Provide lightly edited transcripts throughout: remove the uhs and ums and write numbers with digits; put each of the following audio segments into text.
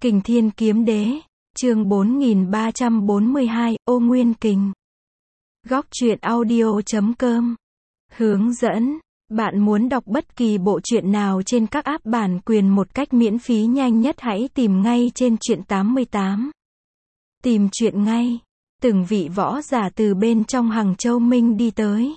Kình Thiên Kiếm Đế, chương 4342, Ô Nguyên Kình. Góc truyện audio.com. Hướng dẫn, bạn muốn đọc bất kỳ bộ truyện nào trên các app bản quyền một cách miễn phí nhanh nhất hãy tìm ngay trên truyện 88. Tìm truyện ngay. Từng vị võ giả từ bên trong Hằng Châu Minh đi tới.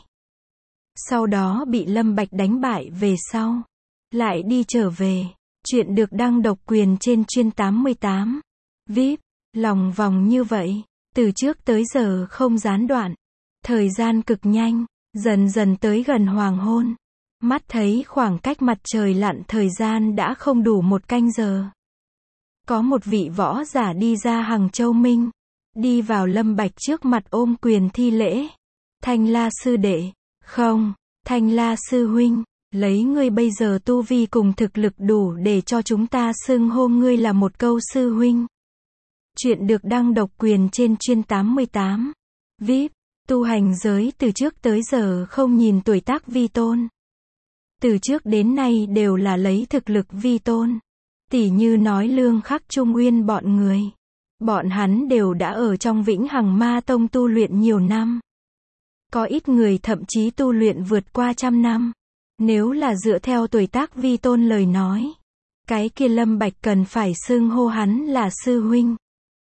Sau đó bị Lâm Bạch đánh bại về sau. Lại đi trở về. Chuyện được đăng độc quyền trên chuyên 88. VIP, lòng vòng như vậy, từ trước tới giờ không gián đoạn. Thời gian cực nhanh, dần dần tới gần hoàng hôn. Mắt thấy khoảng cách mặt trời lặn thời gian đã không đủ một canh giờ. Có một vị võ giả đi ra Hằng Châu Minh. Đi vào Lâm Bạch trước mặt ôm quyền thi lễ. Thanh La sư đệ, không, Thanh La sư huynh. Lấy ngươi bây giờ tu vi cùng thực lực đủ để cho chúng ta xưng hô ngươi là một câu sư huynh. Chuyện được đăng độc quyền trên chuyên 88. VIP, tu hành giới từ trước tới giờ không nhìn tuổi tác vi tôn. Từ trước đến nay đều là lấy thực lực vi tôn. Tỉ như nói Lương Khắc Trung Uyên bọn người. Bọn hắn đều đã ở trong Vĩnh Hằng Ma Tông tu luyện nhiều năm. Có ít người thậm chí tu luyện vượt qua 100 năm. Nếu là dựa theo tuổi tác vi tôn lời nói, cái kia Lâm Bạch cần phải xưng hô hắn là sư huynh.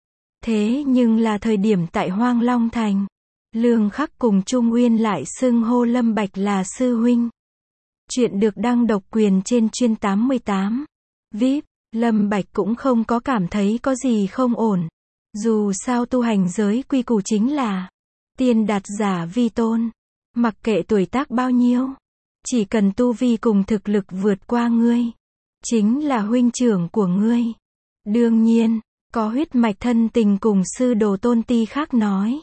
Thế nhưng là thời điểm tại Hoang Long Thành, Lương Khắc cùng Trung Uyên lại xưng hô Lâm Bạch là sư huynh. Chuyện được đăng độc quyền trên chuyên 88. VIP, Lâm Bạch cũng không có cảm thấy có gì không ổn. Dù sao tu hành giới quy củ chính là tiên đạt giả vi tôn. Mặc kệ tuổi tác bao nhiêu, chỉ cần tu vi cùng thực lực vượt qua ngươi, chính là huynh trưởng của ngươi. Đương nhiên, có huyết mạch thân tình cùng sư đồ tôn ti khác nói.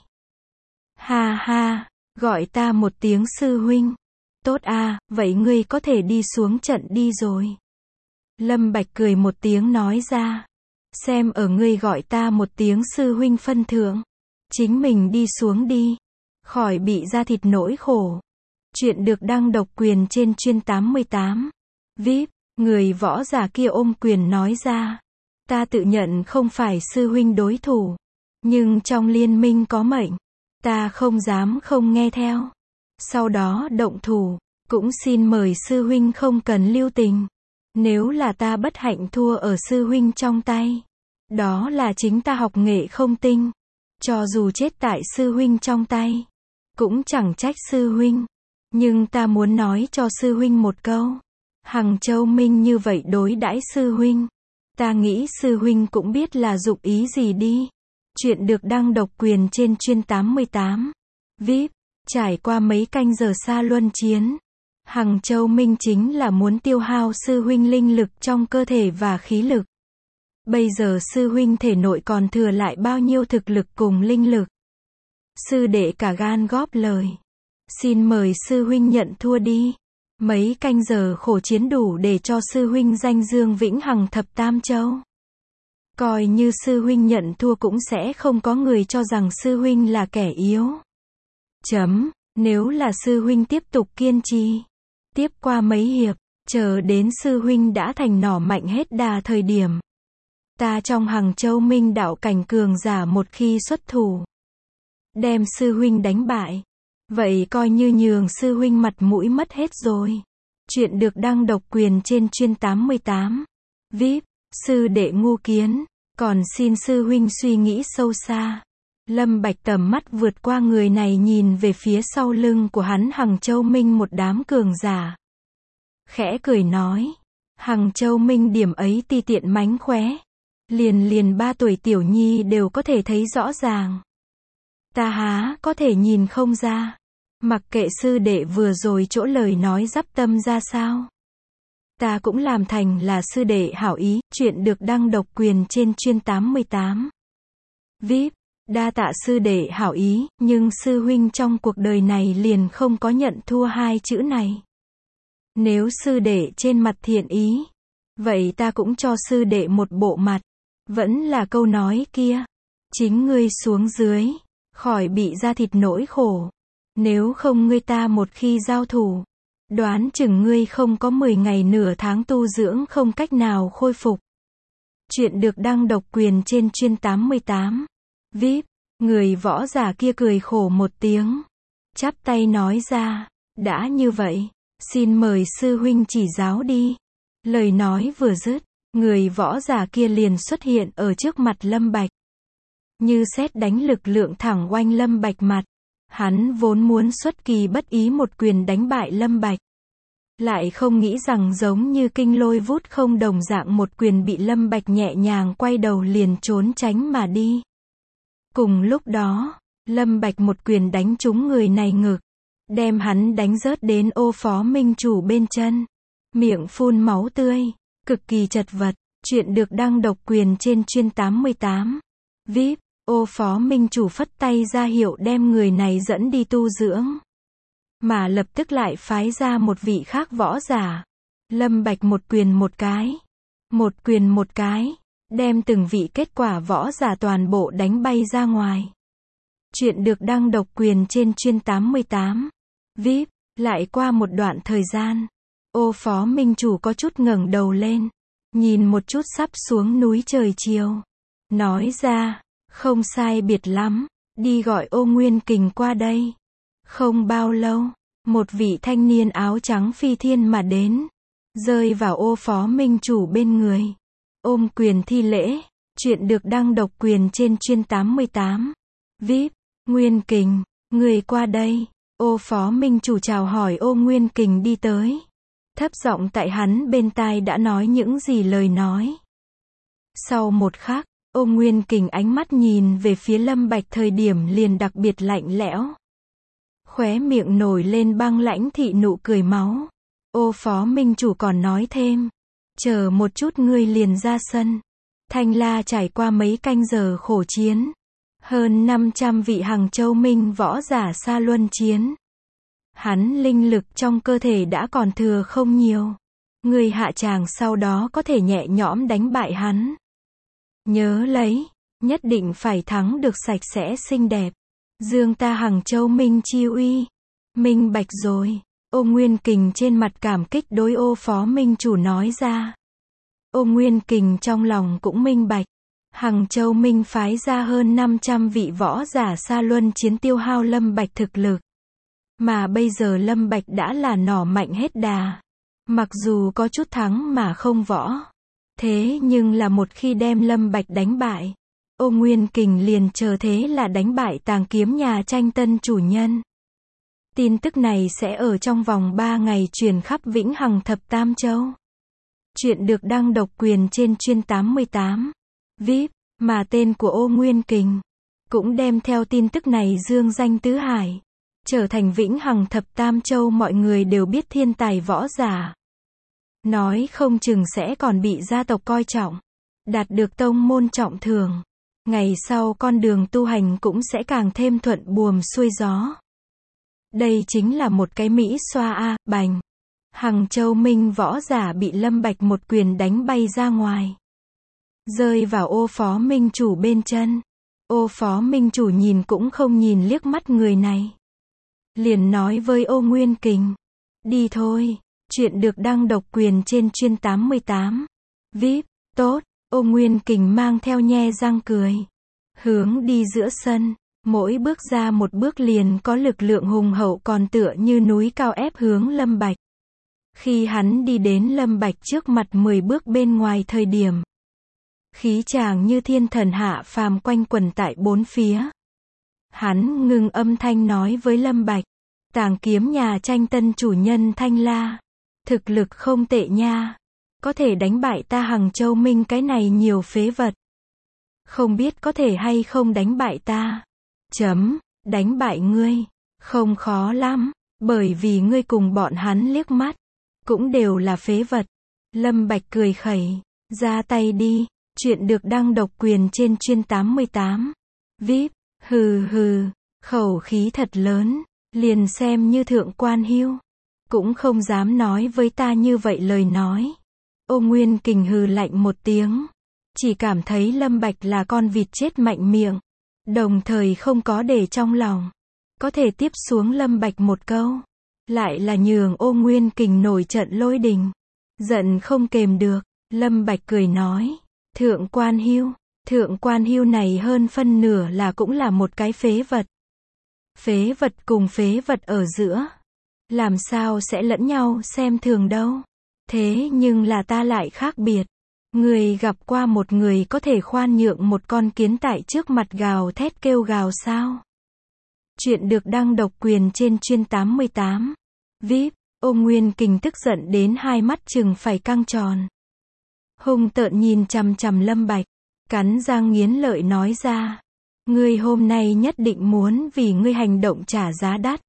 Ha ha, gọi ta một tiếng sư huynh. Tốt à, vậy ngươi có thể đi xuống trận đi rồi. Lâm Bạch cười một tiếng nói ra. Xem ở ngươi gọi ta một tiếng sư huynh phân thượng. Chính mình đi xuống đi. Khỏi bị ra thịt nỗi khổ. Chuyện được đăng độc quyền trên chuyên 88. VIP, người võ giả kia ôm quyền nói ra. Ta tự nhận không phải sư huynh đối thủ. Nhưng trong liên minh có mệnh. Ta không dám không nghe theo. Sau đó động thủ. Cũng xin mời sư huynh không cần lưu tình. Nếu là ta bất hạnh thua ở sư huynh trong tay. Đó là chính ta học nghệ không tinh. Cho dù chết tại sư huynh trong tay. Cũng chẳng trách sư huynh. Nhưng ta muốn nói cho sư huynh một câu. Hằng Châu Minh như vậy đối đãi sư huynh. Ta nghĩ sư huynh cũng biết là dụng ý gì đi. Chuyện được đăng độc quyền trên chuyên 88. VIP, trải qua mấy canh giờ xa luân chiến. Hằng Châu Minh chính là muốn tiêu hao sư huynh linh lực trong cơ thể và khí lực. Bây giờ sư huynh thể nội còn thừa lại bao nhiêu thực lực cùng linh lực. Sư đệ cả gan góp lời. Xin mời sư huynh nhận thua đi. Mấy canh giờ khổ chiến đủ để cho sư huynh danh dương vĩnh hằng thập tam châu. Coi như sư huynh nhận thua cũng sẽ không có người cho rằng sư huynh là kẻ yếu. Nếu là sư huynh tiếp tục kiên trì. Tiếp qua mấy hiệp, chờ đến sư huynh đã thành nỏ mạnh hết đà thời điểm. Ta trong Hằng Châu Minh đạo cảnh cường giả một khi xuất thủ. Đem sư huynh đánh bại. Vậy coi như nhường sư huynh mặt mũi mất hết rồi. Chuyện được đăng độc quyền trên chuyên 88. VIP, sư đệ ngu kiến. Còn xin sư huynh suy nghĩ sâu xa. Lâm Bạch tầm mắt vượt qua người này nhìn về phía sau lưng của hắn Hằng Châu Minh một đám cường giả. Khẽ cười nói. Hằng Châu Minh điểm ấy ti tiện mánh khóe. Liền 3 tuổi tiểu nhi đều có thể thấy rõ ràng. Ta há có thể nhìn không ra. Mặc kệ sư đệ vừa rồi chỗ lời nói dắp tâm ra sao. Ta cũng làm thành là sư đệ hảo ý. Chuyện được đăng độc quyền trên chuyên 88. VIP, đa tạ sư đệ hảo ý. Nhưng sư huynh trong cuộc đời này liền không có nhận thua hai chữ này. Nếu sư đệ trên mặt thiện ý. Vậy ta cũng cho sư đệ một bộ mặt. Vẫn là câu nói kia. Chính ngươi xuống dưới. Khỏi bị ra thịt nỗi khổ. Nếu không ngươi ta một khi giao thủ. Đoán chừng ngươi không có 10 ngày nửa tháng tu dưỡng không cách nào khôi phục. Chuyện được đăng độc quyền trên chuyên 88. VIP. Người võ giả kia cười khổ một tiếng. Chắp tay nói ra. Đã như vậy, xin mời sư huynh chỉ giáo đi. Lời nói vừa dứt, người võ giả kia liền xuất hiện ở trước mặt Lâm Bạch. Như sét đánh lực lượng thẳng oanh Lâm Bạch mặt. Hắn vốn muốn xuất kỳ bất ý một quyền đánh bại Lâm Bạch. Lại không nghĩ rằng giống như kinh lôi vút không đồng dạng một quyền bị Lâm Bạch nhẹ nhàng quay đầu liền trốn tránh mà đi. Cùng lúc đó, Lâm Bạch một quyền đánh trúng người này ngực, đem hắn đánh rớt đến ô phó minh chủ bên chân. Miệng phun máu tươi, cực kỳ chật vật. Chuyện được đăng độc quyền trên chuyên 88. VIP. Ô phó minh chủ phất tay ra hiệu đem người này dẫn đi tu dưỡng. Mà lập tức lại phái ra một vị khác võ giả. Lâm Bạch một quyền một cái. Một quyền một cái. Đem từng vị kết quả võ giả toàn bộ đánh bay ra ngoài. Chuyện được đăng độc quyền trên chuyên 88. VIP. Lại qua một đoạn thời gian. Ô phó minh chủ có chút ngẩng đầu lên. Nhìn một chút sắp xuống núi trời chiều. Nói ra. Không sai biệt lắm. Đi gọi Ô Nguyên Kình qua đây. Không bao lâu. Một vị thanh niên áo trắng phi thiên mà đến. Rơi vào ô phó minh chủ bên người. Ôm quyền thi lễ. Chuyện được đăng độc quyền trên chuyên 88. VIP. Nguyên Kình. Người qua đây. Ô phó minh chủ chào hỏi Ô Nguyên Kình đi tới. Thấp giọng tại hắn bên tai đã nói những gì lời nói. Sau một khắc, Ô Nguyên Kình ánh mắt nhìn về phía Lâm Bạch thời điểm liền đặc biệt lạnh lẽo. Khóe miệng nổi lên băng lãnh thị nụ cười máu. Ô phó minh chủ còn nói thêm. Chờ một chút ngươi liền ra sân. Thanh La trải qua mấy canh giờ khổ chiến. Hơn 500 vị Hằng Châu Minh võ giả xa luân chiến. Hắn linh lực trong cơ thể đã còn thừa không nhiều. Người hạ tràng sau đó có thể nhẹ nhõm đánh bại hắn. Nhớ lấy, nhất định phải thắng được sạch sẽ xinh đẹp. Dương ta Hằng Châu Minh chi uy. Minh bạch rồi. Ô Nguyên Kình trên mặt cảm kích đối ô phó minh chủ nói ra. Ô Nguyên Kình trong lòng cũng minh bạch. Hằng Châu Minh phái ra hơn 500 vị võ giả xa luân chiến tiêu hao Lâm Bạch thực lực. Mà bây giờ Lâm Bạch đã là nỏ mạnh hết đà. Mặc dù có chút thắng mà không võ. Thế nhưng là một khi đem Lâm Bạch đánh bại. Ô Nguyên Kình liền chờ thế là đánh bại Tàng Kiếm nhà tranh tân chủ nhân. Tin tức này sẽ ở trong vòng 3 ngày truyền khắp Vĩnh Hằng Thập Tam Châu. Chuyện được đăng độc quyền trên chuyên 88. VIP. Mà tên của Ô Nguyên Kình cũng đem theo tin tức này dương danh tứ hải. Trở thành Vĩnh Hằng Thập Tam Châu mọi người đều biết thiên tài võ giả. Nói không chừng sẽ còn bị gia tộc coi trọng. Đạt được tông môn trọng thưởng. Ngày sau con đường tu hành cũng sẽ càng thêm thuận buồm xuôi gió. Đây chính là một cái Mỹ xoa a, bành. Hằng Châu Minh võ giả bị Lâm Bạch một quyền đánh bay ra ngoài. Rơi vào ô phó minh chủ bên chân. Ô phó minh chủ nhìn cũng không nhìn liếc mắt người này. Liền nói với Ô Nguyên Kình. Đi thôi. Chuyện được đăng độc quyền trên chuyên 88. VIP. Tốt. Ô Nguyên Kình mang theo nhe răng cười. Hướng đi giữa sân. Mỗi bước ra một bước liền có lực lượng hùng hậu còn tựa như núi cao ép hướng Lâm Bạch. Khi hắn đi đến Lâm Bạch trước mặt 10 bước bên ngoài thời điểm. Khí tràng như thiên thần hạ phàm quanh quẩn tại bốn phía. Hắn ngừng âm thanh nói với Lâm Bạch. Tàng Kiếm nhà tranh tân chủ nhân Thanh La. Thực lực không tệ nha. Có thể đánh bại ta Hằng Châu Minh cái này nhiều phế vật. Không biết có thể hay không đánh bại ta. Đánh bại ngươi. Không khó lắm. Bởi vì ngươi cùng bọn hắn liếc mắt. Cũng đều là phế vật. Lâm Bạch cười khẩy. Ra tay đi. Chuyện được đăng độc quyền trên chuyên 88. VIP. Hừ hừ. Khẩu khí thật lớn. Liền xem như thượng quan Hưu. Cũng không dám nói với ta như vậy lời nói. Ô Nguyên Kình hừ lạnh một tiếng. Chỉ cảm thấy Lâm Bạch là con vịt chết mạnh miệng. Đồng thời không có để trong lòng. Có thể tiếp xuống Lâm Bạch một câu. Lại là nhường Ô Nguyên Kình nổi trận lôi đình. Giận không kềm được. Lâm Bạch cười nói. Thượng quan Hưu. Thượng quan Hưu này hơn phân nửa là cũng là một cái phế vật. Phế vật cùng phế vật ở giữa. Làm sao sẽ lẫn nhau xem thường đâu. Thế nhưng là ta lại khác biệt. Người gặp qua một người có thể khoan nhượng một con kiến tại trước mặt gào thét kêu gào sao? Chuyện được đăng độc quyền trên chuyên 88. VIP. Ô Nguyên Kình tức giận đến hai mắt chừng phải căng tròn. Hung tợn nhìn chằm chằm Lâm Bạch. Cắn răng nghiến lợi nói ra. Ngươi hôm nay nhất định muốn vì ngươi hành động trả giá đắt.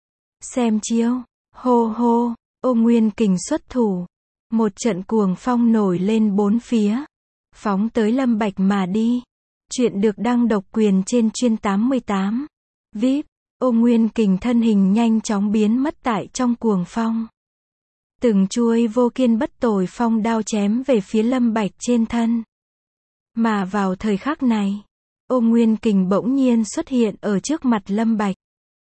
Xem chiêu. Hô hô. Ô Nguyên Kình xuất thủ. Một trận cuồng phong nổi lên bốn phía. Phóng tới Lâm Bạch mà đi. Chuyện được đăng độc quyền trên chuyên 88. VIP. Ô Nguyên Kình thân hình nhanh chóng biến mất tại trong cuồng phong. Từng chuôi vô kiên bất tồi phong đao chém về phía Lâm Bạch trên thân. Mà vào thời khắc này, Ô Nguyên Kình bỗng nhiên xuất hiện ở trước mặt Lâm Bạch.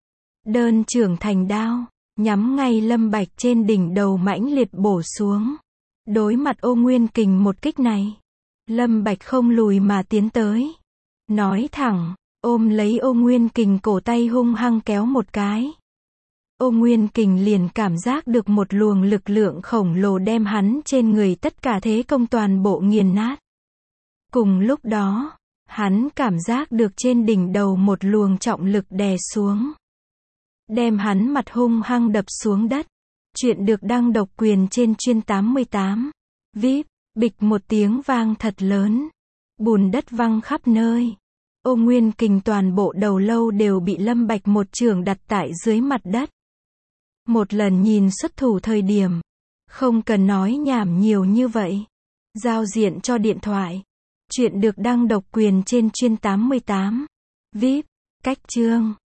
Đơn trưởng thành đao, nhắm ngay Lâm Bạch trên đỉnh đầu mãnh liệt bổ xuống. Đối mặt Ô Nguyên Kình một kích này, Lâm Bạch không lùi mà tiến tới. Nói thẳng, ôm lấy Ô Nguyên Kình cổ tay hung hăng kéo một cái. Ô Nguyên Kình liền cảm giác được một luồng lực lượng khổng lồ đem hắn trên người tất cả thế công toàn bộ nghiền nát. Cùng lúc đó, hắn cảm giác được trên đỉnh đầu một luồng trọng lực đè xuống. Đem hắn mặt hung hăng đập xuống đất. Chuyện được đăng độc quyền trên chuyên 88. VIP. Bịch một tiếng vang thật lớn. Bùn đất văng khắp nơi. Ô Nguyên Kình toàn bộ đầu lâu đều bị Lâm Bạch một chưởng đặt tại dưới mặt đất. Một lần nhìn xuất thủ thời điểm. Không cần nói nhảm nhiều như vậy. Giao diện cho điện thoại. Chuyện được đăng độc quyền trên chuyên 88. VIP. Cách chương.